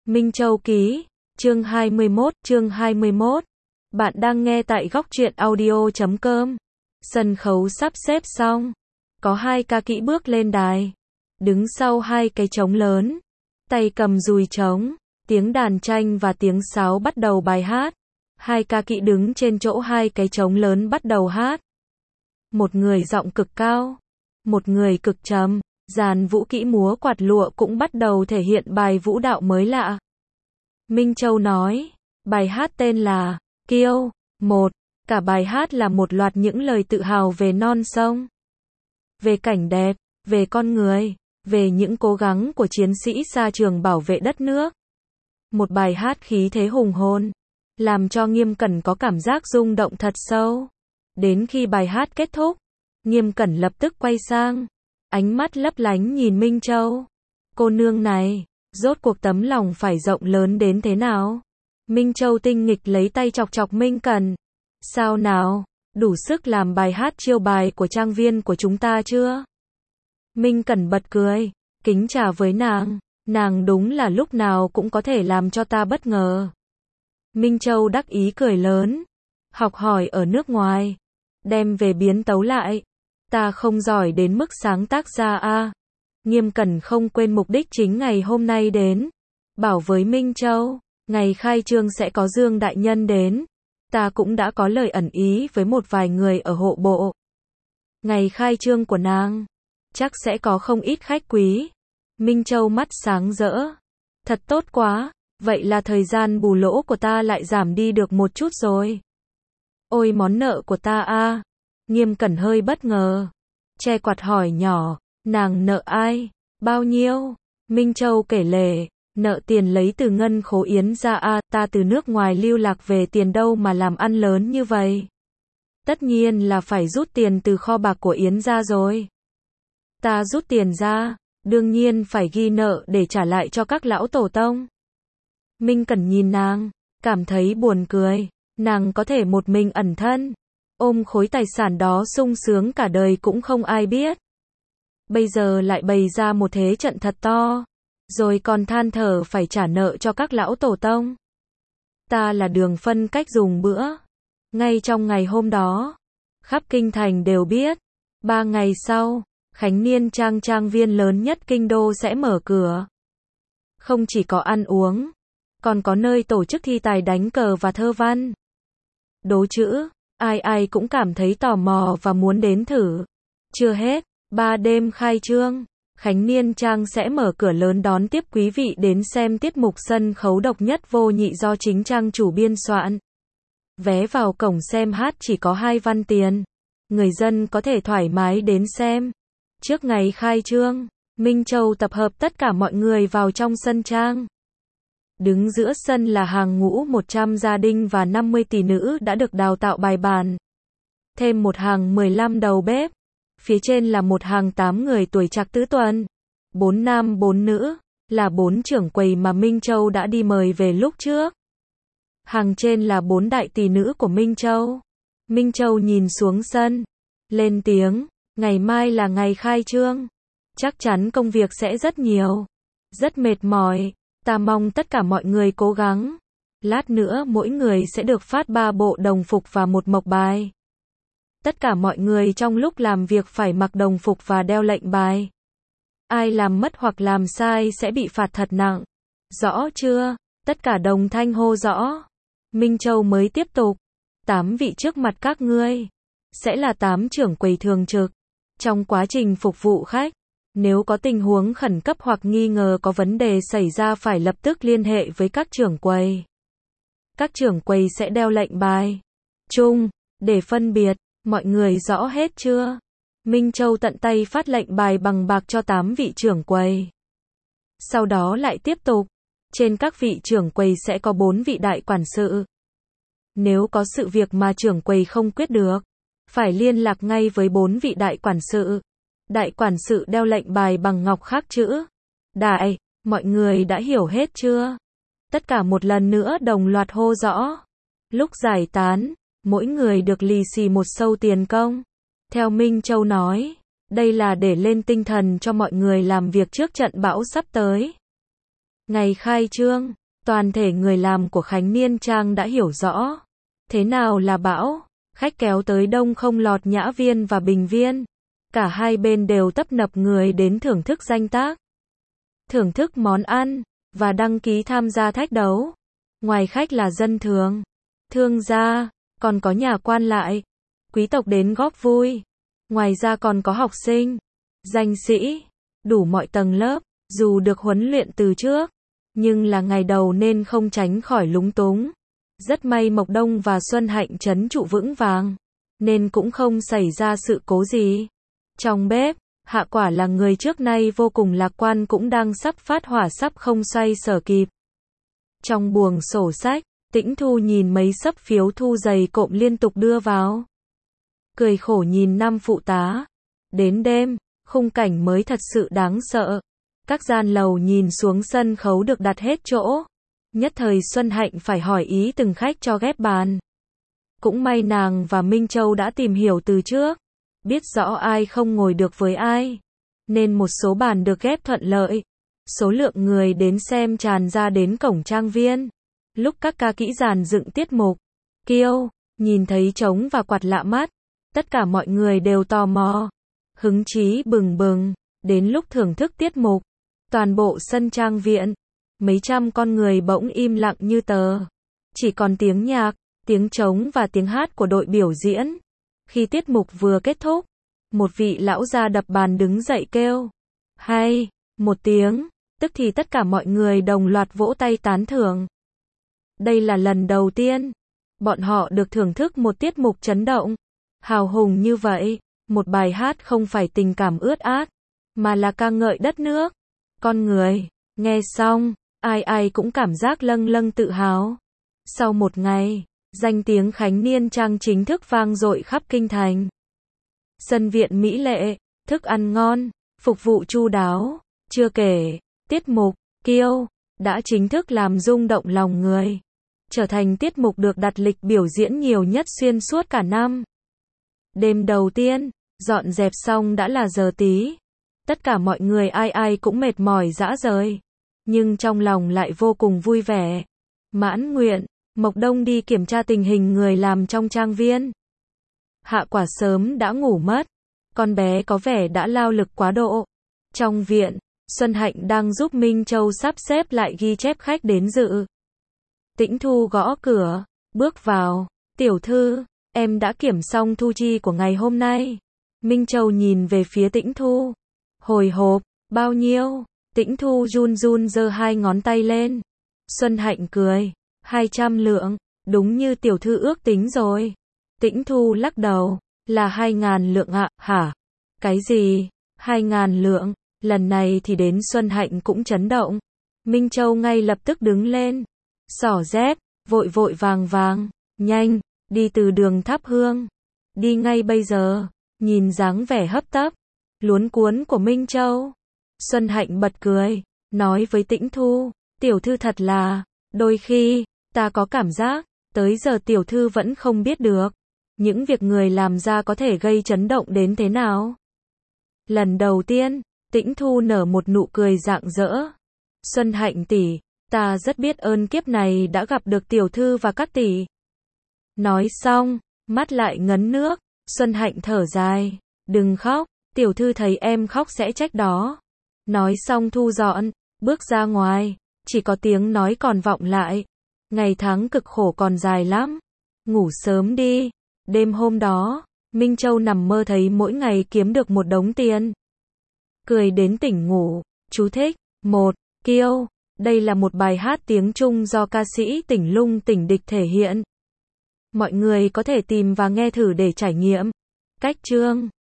Minh Châu ký, chương 21. Bạn đang nghe tại góc truyện audio.com. Sân khấu sắp xếp xong. Có hai ca kỹ bước lên đài. Đứng sau hai cái trống lớn. Tay cầm dùi trống. Tiếng đàn tranh và tiếng sáo bắt đầu bài hát. Hai ca kỹ đứng trên chỗ hai cái trống lớn bắt đầu hát. Một người giọng cực cao. Một người cực trầm. Dàn vũ kỹ múa quạt lụa cũng bắt đầu thể hiện bài vũ đạo mới lạ. Minh Châu nói, bài hát tên là Kiêu. Cả bài hát là một loạt những lời tự hào về non sông, về cảnh đẹp, về con người, về những cố gắng của chiến sĩ xa trường bảo vệ đất nước. Một bài hát khí thế hùng hồn, làm cho Nghiêm Cẩn có cảm giác rung động thật sâu. Đến khi bài hát kết thúc, Nghiêm Cẩn lập tức quay sang, ánh mắt lấp lánh nhìn Minh Châu. Cô nương này, rốt cuộc tấm lòng phải rộng lớn đến thế nào? Minh Châu tinh nghịch lấy tay chọc chọc Minh Cẩn. Sao nào, đủ sức làm bài hát chiêu bài của trang viên của chúng ta chưa? Minh Cẩn bật cười, kính trà với nàng đúng là lúc nào cũng có thể làm cho ta bất ngờ. Minh Châu đắc ý cười lớn, học hỏi ở nước ngoài, đem về biến tấu lại. Ta không giỏi đến mức sáng tác ra a. Nghiêm Cẩn không quên mục đích chính ngày hôm nay đến. Bảo với Minh Châu, ngày khai trương sẽ có Dương đại nhân đến. Ta cũng đã có lời ẩn ý với một vài người ở hộ bộ. Ngày khai trương của nàng, chắc sẽ có không ít khách quý. Minh Châu mắt sáng rỡ. Thật tốt quá, vậy là thời gian bù lỗ của ta lại giảm đi được một chút rồi. Ôi món nợ của ta a. Nghiêm Cẩn hơi bất ngờ. Che quạt hỏi nhỏ, nàng nợ ai? Bao nhiêu? Minh Châu kể lể, nợ tiền lấy từ ngân khố Yến gia a, ta từ nước ngoài lưu lạc về tiền đâu mà làm ăn lớn như vậy. Tất nhiên là phải rút tiền từ kho bạc của Yến gia rồi. Ta rút tiền ra, đương nhiên phải ghi nợ để trả lại cho các lão tổ tông. Minh Cẩn nhìn nàng, cảm thấy buồn cười, nàng có thể một mình ẩn thân, ôm khối tài sản đó sung sướng cả đời cũng không ai biết. Bây giờ lại bày ra một thế trận thật to, rồi còn than thở phải trả nợ cho các lão tổ tông. Ta là Đường phân cách dùng bữa. Ngay trong ngày hôm đó, khắp kinh thành đều biết, 3 ngày sau, Khánh Niên trang viên lớn nhất kinh đô sẽ mở cửa. Không chỉ có ăn uống, còn có nơi tổ chức thi tài đánh cờ và thơ văn. Đố chữ, ai cũng cảm thấy tò mò và muốn đến thử. Chưa hết, 3 đêm khai trương, Khánh Niên Trang sẽ mở cửa lớn đón tiếp quý vị đến xem tiết mục sân khấu độc nhất vô nhị do chính trang chủ biên soạn. Vé vào cổng xem hát chỉ có 2 văn tiền. Người dân có thể thoải mái đến xem. Trước ngày khai trương, Minh Châu tập hợp tất cả mọi người vào trong sân trang. Đứng giữa sân là hàng ngũ 100 gia đình và 50 tỷ nữ đã được đào tạo bài bản. Thêm một hàng 15 đầu bếp. Phía trên là một hàng 8 người tuổi trạc tứ tuần. 4 nam 4 nữ, là 4 trưởng quầy mà Minh Châu đã đi mời về lúc trước. Hàng trên là 4 đại tỷ nữ của Minh Châu. Minh Châu nhìn xuống sân, lên tiếng, ngày mai là ngày khai trương. Chắc chắn công việc sẽ rất nhiều, rất mệt mỏi. Ta mong tất cả mọi người cố gắng. Lát nữa mỗi người sẽ được phát 3 bộ đồng phục và một mộc bài. Tất cả mọi người trong lúc làm việc phải mặc đồng phục và đeo lệnh bài. Ai làm mất hoặc làm sai sẽ bị phạt thật nặng. Rõ chưa? Tất cả đồng thanh hô rõ. Minh Châu mới tiếp tục. 8 vị trước mặt các ngươi sẽ là 8 trưởng quầy thường trực. Trong quá trình phục vụ khách, nếu có tình huống khẩn cấp hoặc nghi ngờ có vấn đề xảy ra phải lập tức liên hệ với các trưởng quầy. Các trưởng quầy sẽ đeo lệnh bài chung để phân biệt. Mọi người rõ hết chưa? Minh Châu tận tay phát lệnh bài bằng bạc cho 8 vị trưởng quầy. Sau đó lại tiếp tục. Trên các vị trưởng quầy sẽ có 4 vị đại quản sự. Nếu có sự việc mà trưởng quầy không quyết được, phải liên lạc ngay với 4 vị đại quản sự. Đại quản sự đeo lệnh bài bằng ngọc khắc chữ đại. Mọi người đã hiểu hết chưa? Tất cả một lần nữa đồng loạt hô rõ. Lúc giải tán, mỗi người được lì xì một xâu tiền công. Theo Minh Châu nói, đây là để lên tinh thần cho mọi người làm việc trước trận bão sắp tới. Ngày khai trương, Toàn thể người làm của Khánh Niên Trang đã hiểu rõ. Thế nào là bão? Khách kéo tới đông không lọt Nhã Viên và Bình Viên. Cả hai bên đều tấp nập người đến thưởng thức danh tác, thưởng thức món ăn, và đăng ký tham gia thách đấu. Ngoài khách là dân thường, thương gia, còn có nhà quan lại, quý tộc đến góp vui. Ngoài ra còn có học sinh, danh sĩ, đủ mọi tầng lớp, dù được huấn luyện từ trước, nhưng là ngày đầu nên không tránh khỏi lúng túng. Rất may Mộc Đông và Xuân Hạnh trấn trụ vững vàng, nên cũng không xảy ra sự cố gì. Trong bếp, Hạ Quả là người trước nay vô cùng lạc quan cũng đang sắp phát hỏa sắp không xoay sở kịp. Trong buồng sổ sách, Tĩnh Thu nhìn mấy xấp phiếu thu dày cộm liên tục đưa vào. Cười khổ nhìn năm phụ tá. Đến đêm, khung cảnh mới thật sự đáng sợ. Các gian lầu nhìn xuống sân khấu được đặt hết chỗ. Nhất thời Xuân Hạnh phải hỏi ý từng khách cho ghép bàn. Cũng may nàng và Minh Châu đã tìm hiểu từ trước, biết rõ ai không ngồi được với ai, nên một số bàn được ghép thuận lợi. Số lượng người đến xem tràn ra đến cổng trang viên. Lúc các ca kỹ dàn dựng tiết mục, Kiêu, nhìn thấy trống và quạt lạ mắt, tất cả mọi người đều tò mò, hứng chí bừng bừng. Đến lúc thưởng thức tiết mục, toàn bộ sân trang viện, mấy trăm con người bỗng im lặng như tờ. Chỉ còn tiếng nhạc, tiếng trống và tiếng hát của đội biểu diễn. Khi tiết mục vừa kết thúc, một vị lão già đập bàn đứng dậy kêu hay, một tiếng, tức thì tất cả mọi người đồng loạt vỗ tay tán thưởng. Đây là lần đầu tiên bọn họ được thưởng thức một tiết mục chấn động, hào hùng như vậy. Một bài hát không phải tình cảm ướt át, mà là ca ngợi đất nước, con người. Nghe xong, ai ai cũng cảm giác lâng lâng tự hào. Sau một ngày, danh tiếng Khánh Niên Trang chính thức vang dội khắp kinh thành. Sân viện mỹ lệ, thức ăn ngon, phục vụ chu đáo. Chưa kể, tiết mục Kiêu đã chính thức làm rung động lòng người, trở thành tiết mục được đặt lịch biểu diễn nhiều nhất xuyên suốt cả năm. Đêm đầu tiên, dọn dẹp xong đã là giờ tí. Tất cả mọi người ai ai cũng mệt mỏi rã rời, nhưng trong lòng lại vô cùng vui vẻ, mãn nguyện. Mộc Đông đi kiểm tra tình hình người làm trong trang viên. Hạ Quả sớm đã ngủ mất, con bé có vẻ đã lao lực quá độ. Trong viện, Xuân Hạnh đang giúp Minh Châu sắp xếp lại ghi chép khách đến dự. Tĩnh Thu gõ cửa, bước vào. Tiểu thư, em đã kiểm xong thu chi của ngày hôm nay. Minh Châu nhìn về phía Tĩnh Thu. Hồi hộp, bao nhiêu? Tĩnh Thu run run giơ hai ngón tay lên. Xuân Hạnh cười. 200 lượng, đúng như tiểu thư ước tính rồi. Tĩnh Thu lắc đầu, là 2.000 lượng ạ, hả? Cái gì? 2.000 lượng, lần này thì đến Xuân Hạnh cũng chấn động. Minh Châu ngay lập tức đứng lên, xỏ dép, vội vội vàng vàng, nhanh, đi từ đường Tháp Hương. Đi ngay bây giờ. Nhìn dáng vẻ hấp tấp, luống cuống của Minh Châu, Xuân Hạnh bật cười, nói với Tĩnh Thu, tiểu thư thật là, đôi khi, ta có cảm giác, tới giờ tiểu thư vẫn không biết được, những việc người làm ra có thể gây chấn động đến thế nào. Lần đầu tiên, Tĩnh Thu nở một nụ cười rạng rỡ. Xuân Hạnh tỷ, ta rất biết ơn kiếp này đã gặp được tiểu thư và các tỷ. Nói xong, mắt lại ngấn nước. Xuân Hạnh thở dài, đừng khóc, tiểu thư thấy em khóc sẽ trách đó. Nói xong thu dọn, bước ra ngoài, chỉ có tiếng nói còn vọng lại. Ngày tháng cực khổ còn dài lắm, ngủ sớm đi. Đêm hôm đó, Minh Châu nằm mơ thấy mỗi ngày kiếm được một đống tiền. Cười đến tỉnh ngủ. Chú thích, 1. Kiêu, đây là một bài hát tiếng Trung do ca sĩ Tỉnh Lung Tỉnh Địch thể hiện. Mọi người có thể tìm và nghe thử để trải nghiệm. Cách chương